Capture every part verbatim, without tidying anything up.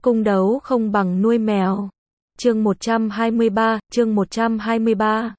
cung đấu không bằng nuôi mèo. Chương một trăm hai mươi ba, chương một trăm hai mươi ba.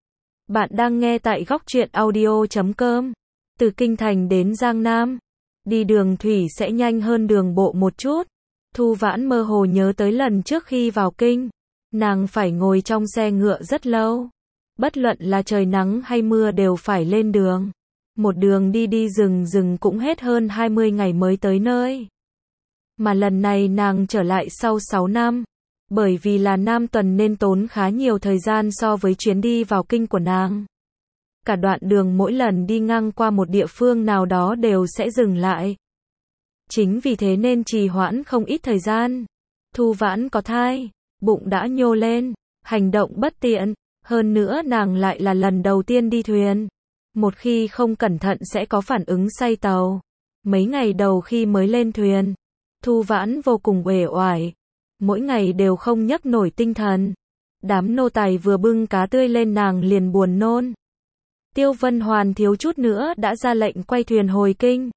Bạn đang nghe tại góc truyện audio chấm com. Từ Kinh Thành đến Giang Nam, đi đường thủy sẽ nhanh hơn đường bộ một chút. Thu Vãn mơ hồ nhớ tới lần trước khi vào kinh, nàng phải ngồi trong xe ngựa rất lâu. Bất luận là trời nắng hay mưa đều phải lên đường. Một đường đi đi rừng rừng cũng hết hơn hai mươi ngày mới tới nơi. Mà lần này nàng trở lại sau sáu năm. Bởi vì là Nam tuần nên tốn khá nhiều thời gian so với chuyến đi vào kinh của nàng. Cả đoạn đường mỗi lần đi ngang qua một địa phương nào đó đều sẽ dừng lại. Chính vì thế nên trì hoãn không ít thời gian. Thu Vãn có thai, bụng đã nhô lên, hành động bất tiện, hơn nữa nàng lại là lần đầu tiên đi thuyền. Một khi không cẩn thận sẽ có phản ứng say tàu. Mấy ngày đầu khi mới lên thuyền, Thu Vãn vô cùng uể oải. Mỗi ngày đều không nhấc nổi tinh thần. Đám nô tài vừa bưng cá tươi lên nàng liền buồn nôn. Tiêu Vân Hoàn thiếu chút nữa đã ra lệnh quay thuyền hồi kinh.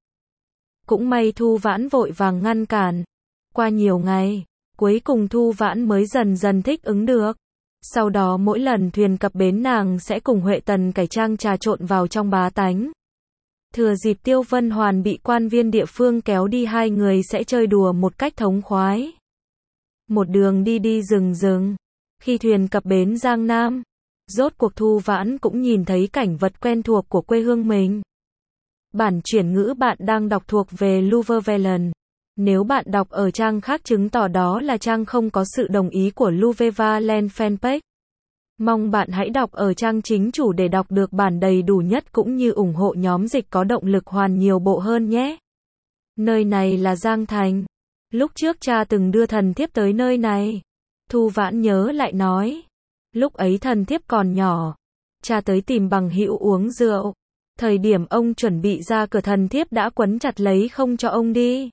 Cũng may Thu Vãn vội vàng ngăn cản. Qua nhiều ngày, cuối cùng Thu Vãn mới dần dần thích ứng được. Sau đó mỗi lần thuyền cập bến nàng sẽ cùng Huệ Tần cải trang trà trộn vào trong bá tánh. Thừa dịp Tiêu Vân Hoàn bị quan viên địa phương kéo đi, hai người sẽ chơi đùa một cách thống khoái. Một đường đi đi rừng rừng. Khi thuyền cập bến Giang Nam, rốt cuộc Thu Vãn cũng nhìn thấy cảnh vật quen thuộc của quê hương mình. Bản chuyển ngữ bạn đang đọc thuộc về Luvevelen. Nếu bạn đọc ở trang khác chứng tỏ đó là trang không có sự đồng ý của Luvevelen fanpage. Mong bạn hãy đọc ở trang chính chủ để đọc được bản đầy đủ nhất cũng như ủng hộ nhóm dịch có động lực hoàn nhiều bộ hơn nhé. Nơi này là Giang Thành. Lúc trước cha từng đưa thần thiếp tới nơi này. Thu Vãn nhớ lại nói. Lúc ấy thần thiếp còn nhỏ. Cha tới tìm bằng hữu uống rượu. Thời điểm ông chuẩn bị ra cửa thần thiếp đã quấn chặt lấy không cho ông đi.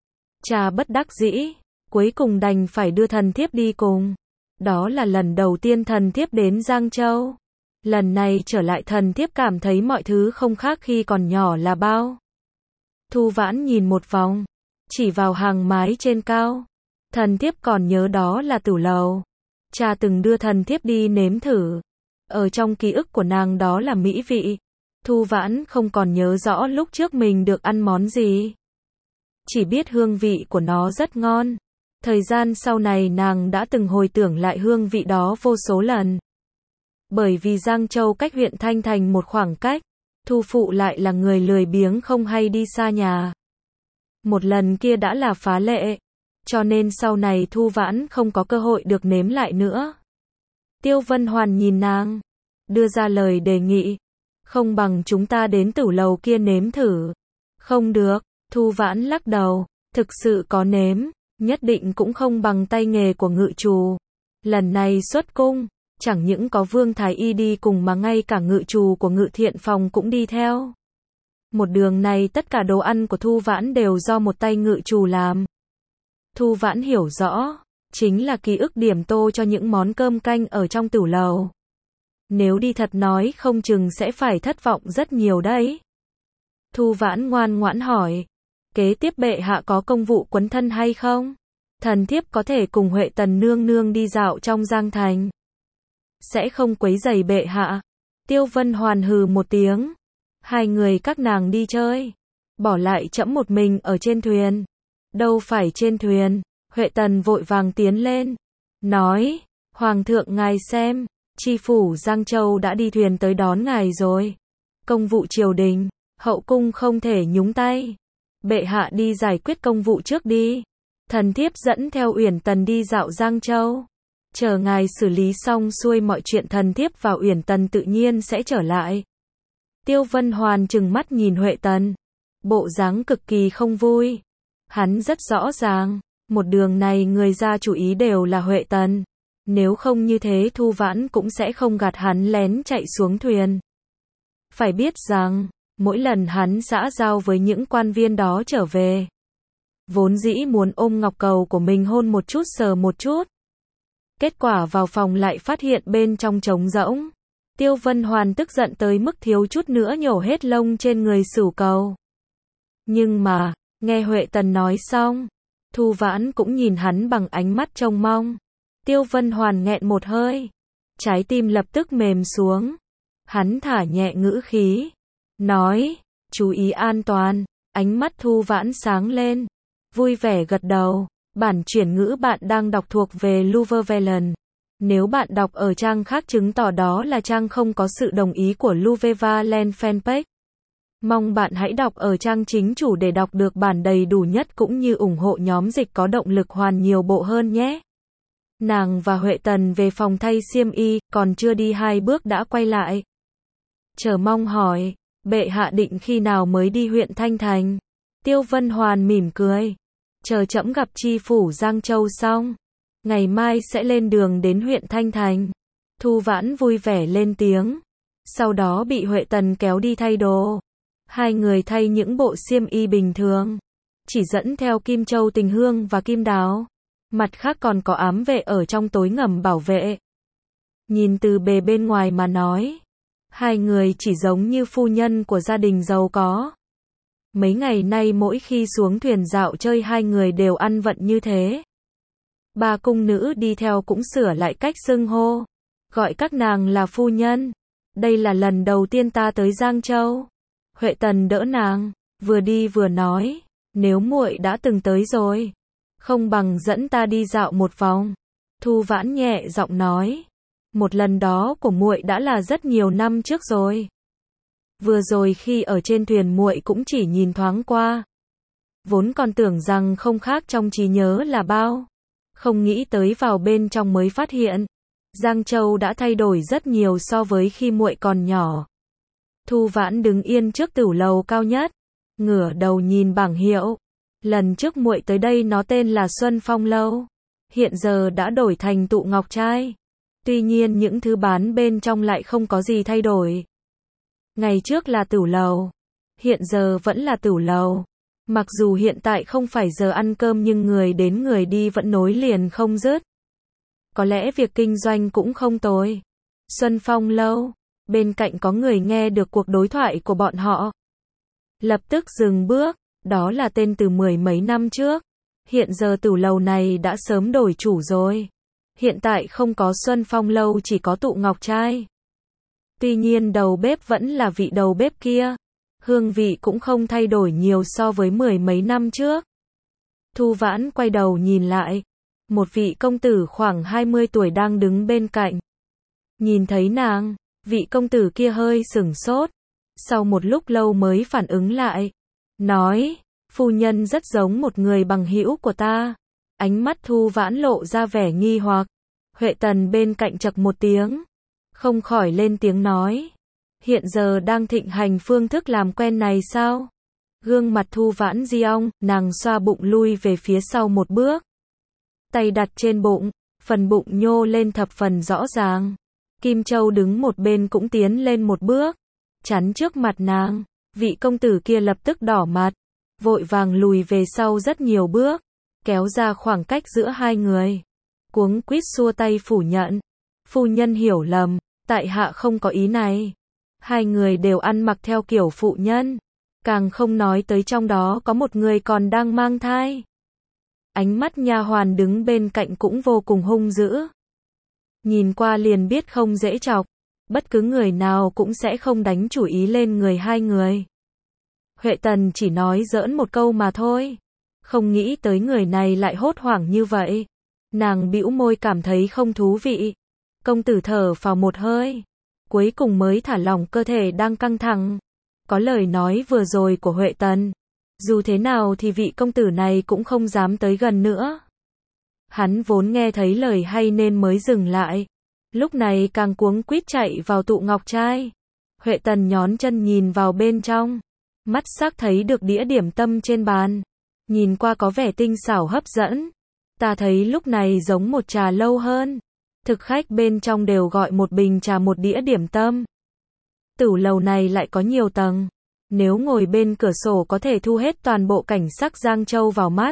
Cha bất đắc dĩ. Cuối cùng đành phải đưa thần thiếp đi cùng. Đó là lần đầu tiên thần thiếp đến Giang Châu. Lần này trở lại thần thiếp cảm thấy mọi thứ không khác khi còn nhỏ là bao. Thu Vãn nhìn một vòng. Chỉ vào hàng mái trên cao. Thần thiếp còn nhớ đó là tửu lầu. Cha từng đưa thần thiếp đi nếm thử. Ở trong ký ức của nàng đó là mỹ vị. Thu Vãn không còn nhớ rõ lúc trước mình được ăn món gì. Chỉ biết hương vị của nó rất ngon. Thời gian sau này nàng đã từng hồi tưởng lại hương vị đó vô số lần. Bởi vì Giang Châu cách huyện Thanh Thành một khoảng cách. Thu phụ lại là người lười biếng không hay đi xa nhà. Một lần kia đã là phá lệ. Cho nên sau này Thu Vãn không có cơ hội được nếm lại nữa. Tiêu Vân Hoàn nhìn nàng. Đưa ra lời đề nghị. Không bằng chúng ta đến tửu lầu kia nếm thử. Không được. Thu Vãn lắc đầu. Thực sự có nếm. Nhất định cũng không bằng tay nghề của ngự trù. Lần này xuất cung. Chẳng những có Vương Thái Y đi cùng mà ngay cả ngự trù của ngự thiện phòng cũng đi theo. Một đường này tất cả đồ ăn của Thu Vãn đều do một tay ngự trù làm. Thu Vãn hiểu rõ, chính là ký ức điểm tô cho những món cơm canh ở trong tửu lầu. Nếu đi thật nói không chừng sẽ phải thất vọng rất nhiều đấy. Thu Vãn ngoan ngoãn hỏi, kế tiếp bệ hạ có công vụ quấn thân hay không? Thần thiếp có thể cùng Huệ Tần nương nương đi dạo trong Giang Thành. Sẽ không quấy rầy bệ hạ. Tiêu Vân Hoàn hừ một tiếng. Hai người các nàng đi chơi. Bỏ lại trẫm một mình ở trên thuyền. Đâu phải trên thuyền. Huệ Tần vội vàng tiến lên. Nói. Hoàng thượng ngài xem. Tri phủ Giang Châu đã đi thuyền tới đón ngài rồi. Công vụ triều đình. Hậu cung không thể nhúng tay. Bệ hạ đi giải quyết công vụ trước đi. Thần thiếp dẫn theo Uyển Tần đi dạo Giang Châu. Chờ ngài xử lý xong xuôi mọi chuyện thần thiếp và Uyển Tần tự nhiên sẽ trở lại. Tiêu Vân Hoàn trừng mắt nhìn Huệ Tần. Bộ dáng cực kỳ không vui. Hắn rất rõ ràng. Một đường này người ra chủ ý đều là Huệ Tần. Nếu không như thế Thu Vãn cũng sẽ không gạt hắn lén chạy xuống thuyền. Phải biết rằng, mỗi lần hắn xã giao với những quan viên đó trở về. Vốn dĩ muốn ôm ngọc cầu của mình hôn một chút sờ một chút. Kết quả vào phòng lại phát hiện bên trong trống rỗng. Tiêu Vân Hoàn tức giận tới mức thiếu chút nữa nhổ hết lông trên người Sửu Cầu. Nhưng mà, nghe Huệ Tần nói xong, Thu Vãn cũng nhìn hắn bằng ánh mắt trông mong. Tiêu Vân Hoàn nghẹn một hơi, trái tim lập tức mềm xuống. Hắn thả nhẹ ngữ khí, nói, chú ý an toàn. Ánh mắt Thu Vãn sáng lên, vui vẻ gật đầu. Bản chuyển ngữ bạn đang đọc thuộc về Luvevelen. Nếu bạn đọc ở trang khác chứng tỏ đó là trang không có sự đồng ý của Luvevelen fanpage. Mong bạn hãy đọc ở trang chính chủ để đọc được bản đầy đủ nhất cũng như ủng hộ nhóm dịch có động lực hoàn nhiều bộ hơn nhé. Nàng và Huệ Tần về phòng thay xiêm y, còn chưa đi hai bước đã quay lại. Chờ mong hỏi, bệ hạ định khi nào mới đi huyện Thanh Thành? Tiêu Vân Hoàn mỉm cười. Chờ trẫm gặp tri phủ Giang Châu xong, ngày mai sẽ lên đường đến huyện Thanh Thành. Thu Vãn vui vẻ lên tiếng. Sau đó bị Huệ Tần kéo đi thay đồ. Hai người thay những bộ xiêm y bình thường, chỉ dẫn theo Kim Châu Tình Hương và Kim Đào. Mặt khác còn có ám vệ ở trong tối ngầm bảo vệ. Nhìn từ bề bên ngoài mà nói, hai người chỉ giống như phu nhân của gia đình giàu có. Mấy ngày nay mỗi khi xuống thuyền dạo chơi hai người đều ăn vận như thế. Ba cung nữ đi theo cũng sửa lại cách xưng hô, gọi các nàng là phu nhân. Đây là lần đầu tiên ta tới Giang Châu. Huệ Tần đỡ nàng, vừa đi vừa nói, nếu muội đã từng tới rồi, không bằng dẫn ta đi dạo một vòng. Thu Vãn nhẹ giọng nói, một lần đó của muội đã là rất nhiều năm trước rồi. Vừa rồi khi ở trên thuyền muội cũng chỉ nhìn thoáng qua, vốn còn tưởng rằng không khác trong trí nhớ là bao, không nghĩ tới vào bên trong mới phát hiện, Giang Châu đã thay đổi rất nhiều so với khi muội còn nhỏ. Thu Vãn đứng yên trước tửu lầu cao nhất, ngửa đầu nhìn bảng hiệu. Lần trước muội tới đây nó tên là Xuân Phong Lâu, hiện giờ đã đổi thành Tụ Ngọc Trai. Tuy nhiên những thứ bán bên trong lại không có gì thay đổi. Ngày trước là tửu lầu, hiện giờ vẫn là tửu lầu. Mặc dù hiện tại không phải giờ ăn cơm nhưng người đến người đi vẫn nối liền không dứt. Có lẽ việc kinh doanh cũng không tồi. Xuân Phong Lâu, bên cạnh có người nghe được cuộc đối thoại của bọn họ. Lập tức dừng bước, đó là tên từ mười mấy năm trước. Hiện giờ tửu lầu này đã sớm đổi chủ rồi. Hiện tại không có Xuân Phong Lâu chỉ có Tụ Ngọc Trai. Tuy nhiên đầu bếp vẫn là vị đầu bếp kia. Hương vị cũng không thay đổi nhiều so với mười mấy năm trước. Thu Vãn quay đầu nhìn lại. Một vị công tử khoảng hai mươi tuổi đang đứng bên cạnh. Nhìn thấy nàng, vị công tử kia hơi sửng sốt. Sau một lúc lâu mới phản ứng lại. Nói, phu nhân rất giống một người bằng hữu của ta. Ánh mắt Thu Vãn lộ ra vẻ nghi hoặc. Huệ Tần bên cạnh chậc một tiếng. Không khỏi lên tiếng nói. Hiện giờ đang thịnh hành phương thức làm quen này sao? Gương mặt Thu Vãn di ong, nàng xoa bụng lui về phía sau một bước. Tay đặt trên bụng, phần bụng nhô lên thập phần rõ ràng. Kim Châu đứng một bên cũng tiến lên một bước, chắn trước mặt nàng. Vị công tử kia lập tức đỏ mặt, vội vàng lùi về sau rất nhiều bước, kéo ra khoảng cách giữa hai người. Cuống quýt xua tay phủ nhận. Phu nhân hiểu lầm, tại hạ không có ý này. Hai người đều ăn mặc theo kiểu phụ nhân, càng không nói tới trong đó có một người còn đang mang thai. Ánh mắt nha hoàn đứng bên cạnh cũng vô cùng hung dữ. Nhìn qua liền biết không dễ chọc, bất cứ người nào cũng sẽ không đánh chủ ý lên người hai người. Huệ Tần chỉ nói giỡn một câu mà thôi, không nghĩ tới người này lại hốt hoảng như vậy. Nàng bĩu môi cảm thấy không thú vị. Công tử thở phào một hơi, cuối cùng mới thả lỏng cơ thể đang căng thẳng. Có lời nói vừa rồi của Huệ Tần, dù thế nào thì vị công tử này cũng không dám tới gần nữa. Hắn vốn nghe thấy lời hay nên mới dừng lại, lúc này càng cuống quýt chạy vào Tụ Ngọc Trai. Huệ Tần nhón chân nhìn vào bên trong, mắt sắc thấy được đĩa điểm tâm trên bàn, nhìn qua có vẻ tinh xảo hấp dẫn. Ta thấy lúc này giống một trà lâu hơn. Thực khách bên trong đều gọi một bình trà một đĩa điểm tâm. Tửu lầu này lại có nhiều tầng, nếu ngồi bên cửa sổ có thể thu hết toàn bộ cảnh sắc Giang Châu vào mắt.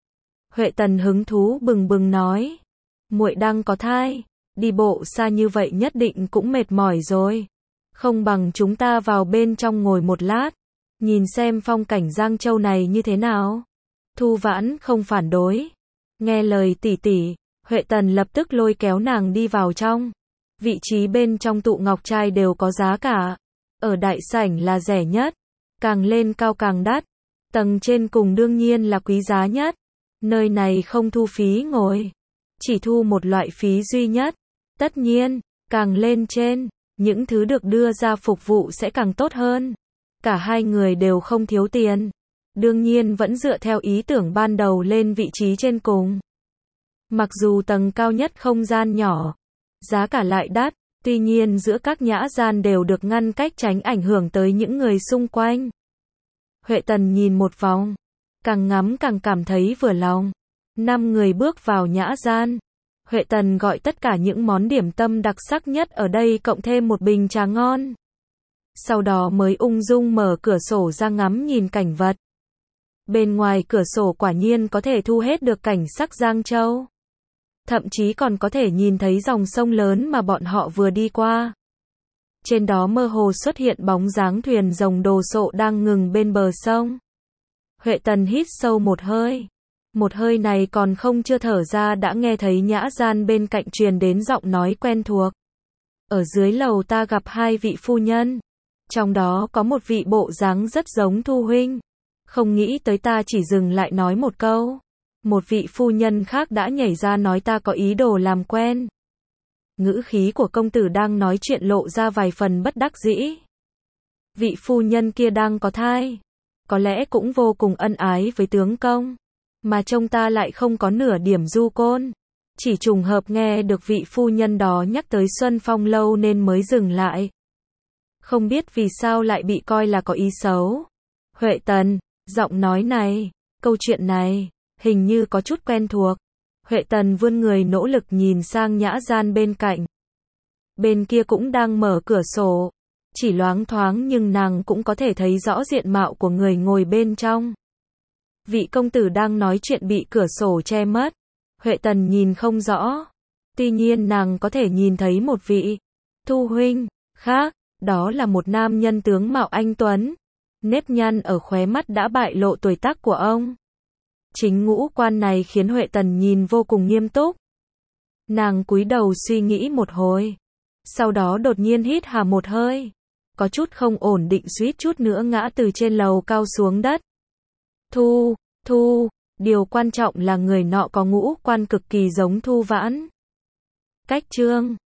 Huệ Tần hứng thú bừng bừng nói, muội đang có thai, đi bộ xa như vậy nhất định cũng mệt mỏi rồi. Không bằng chúng ta vào bên trong ngồi một lát, nhìn xem phong cảnh Giang Châu này như thế nào. Thu Vãn không phản đối. Nghe lời tỷ tỷ, Huệ Tần lập tức lôi kéo nàng đi vào trong. Vị trí bên trong tụ ngọc trai đều có giá cả. Ở đại sảnh là rẻ nhất, càng lên cao càng đắt. Tầng trên cùng đương nhiên là quý giá nhất. Nơi này không thu phí ngồi, chỉ thu một loại phí duy nhất. Tất nhiên, càng lên trên, những thứ được đưa ra phục vụ sẽ càng tốt hơn. Cả hai người đều không thiếu tiền. Đương nhiên vẫn dựa theo ý tưởng ban đầu lên vị trí trên cùng. Mặc dù tầng cao nhất không gian nhỏ, giá cả lại đắt, tuy nhiên giữa các nhã gian đều được ngăn cách tránh ảnh hưởng tới những người xung quanh. Huệ Tần nhìn một vòng, càng ngắm càng cảm thấy vừa lòng. Năm người bước vào nhã gian. Huệ Tần gọi tất cả những món điểm tâm đặc sắc nhất ở đây cộng thêm một bình trà ngon. Sau đó mới ung dung mở cửa sổ ra ngắm nhìn cảnh vật. Bên ngoài cửa sổ quả nhiên có thể thu hết được cảnh sắc Giang Châu. Thậm chí còn có thể nhìn thấy dòng sông lớn mà bọn họ vừa đi qua. Trên đó mơ hồ xuất hiện bóng dáng thuyền rồng đồ sộ đang ngừng bên bờ sông. Huệ Tần hít sâu một hơi. Một hơi này còn không chưa thở ra đã nghe thấy nhã gian bên cạnh truyền đến giọng nói quen thuộc. Ở dưới lầu ta gặp hai vị phu nhân. Trong đó có một vị bộ dáng rất giống Thu huynh. Không nghĩ tới ta chỉ dừng lại nói một câu. Một vị phu nhân khác đã nhảy ra nói ta có ý đồ làm quen. Ngữ khí của công tử đang nói chuyện lộ ra vài phần bất đắc dĩ. Vị phu nhân kia đang có thai. Có lẽ cũng vô cùng ân ái với tướng công. Mà trông ta lại không có nửa điểm du côn. Chỉ trùng hợp nghe được vị phu nhân đó nhắc tới Xuân Phong lâu nên mới dừng lại. Không biết vì sao lại bị coi là có ý xấu. Huệ Tần, giọng nói này, câu chuyện này, hình như có chút quen thuộc. Huệ Tần vươn người nỗ lực nhìn sang nhã gian bên cạnh. Bên kia cũng đang mở cửa sổ. Chỉ loáng thoáng nhưng nàng cũng có thể thấy rõ diện mạo của người ngồi bên trong. Vị công tử đang nói chuyện bị cửa sổ che mất. Huệ Tần nhìn không rõ. Tuy nhiên nàng có thể nhìn thấy một vị Thu huynh khác. Đó là một nam nhân tướng mạo anh tuấn. Nếp nhăn ở khóe mắt đã bại lộ tuổi tác của ông. Chính ngũ quan này khiến Huệ Tần nhìn vô cùng nghiêm túc. Nàng cúi đầu suy nghĩ một hồi. Sau đó đột nhiên hít hà một hơi. Có chút không ổn định suýt chút nữa ngã từ trên lầu cao xuống đất. Thu, Thu, điều quan trọng là người nọ có ngũ quan cực kỳ giống Thu Vãn. Cách chương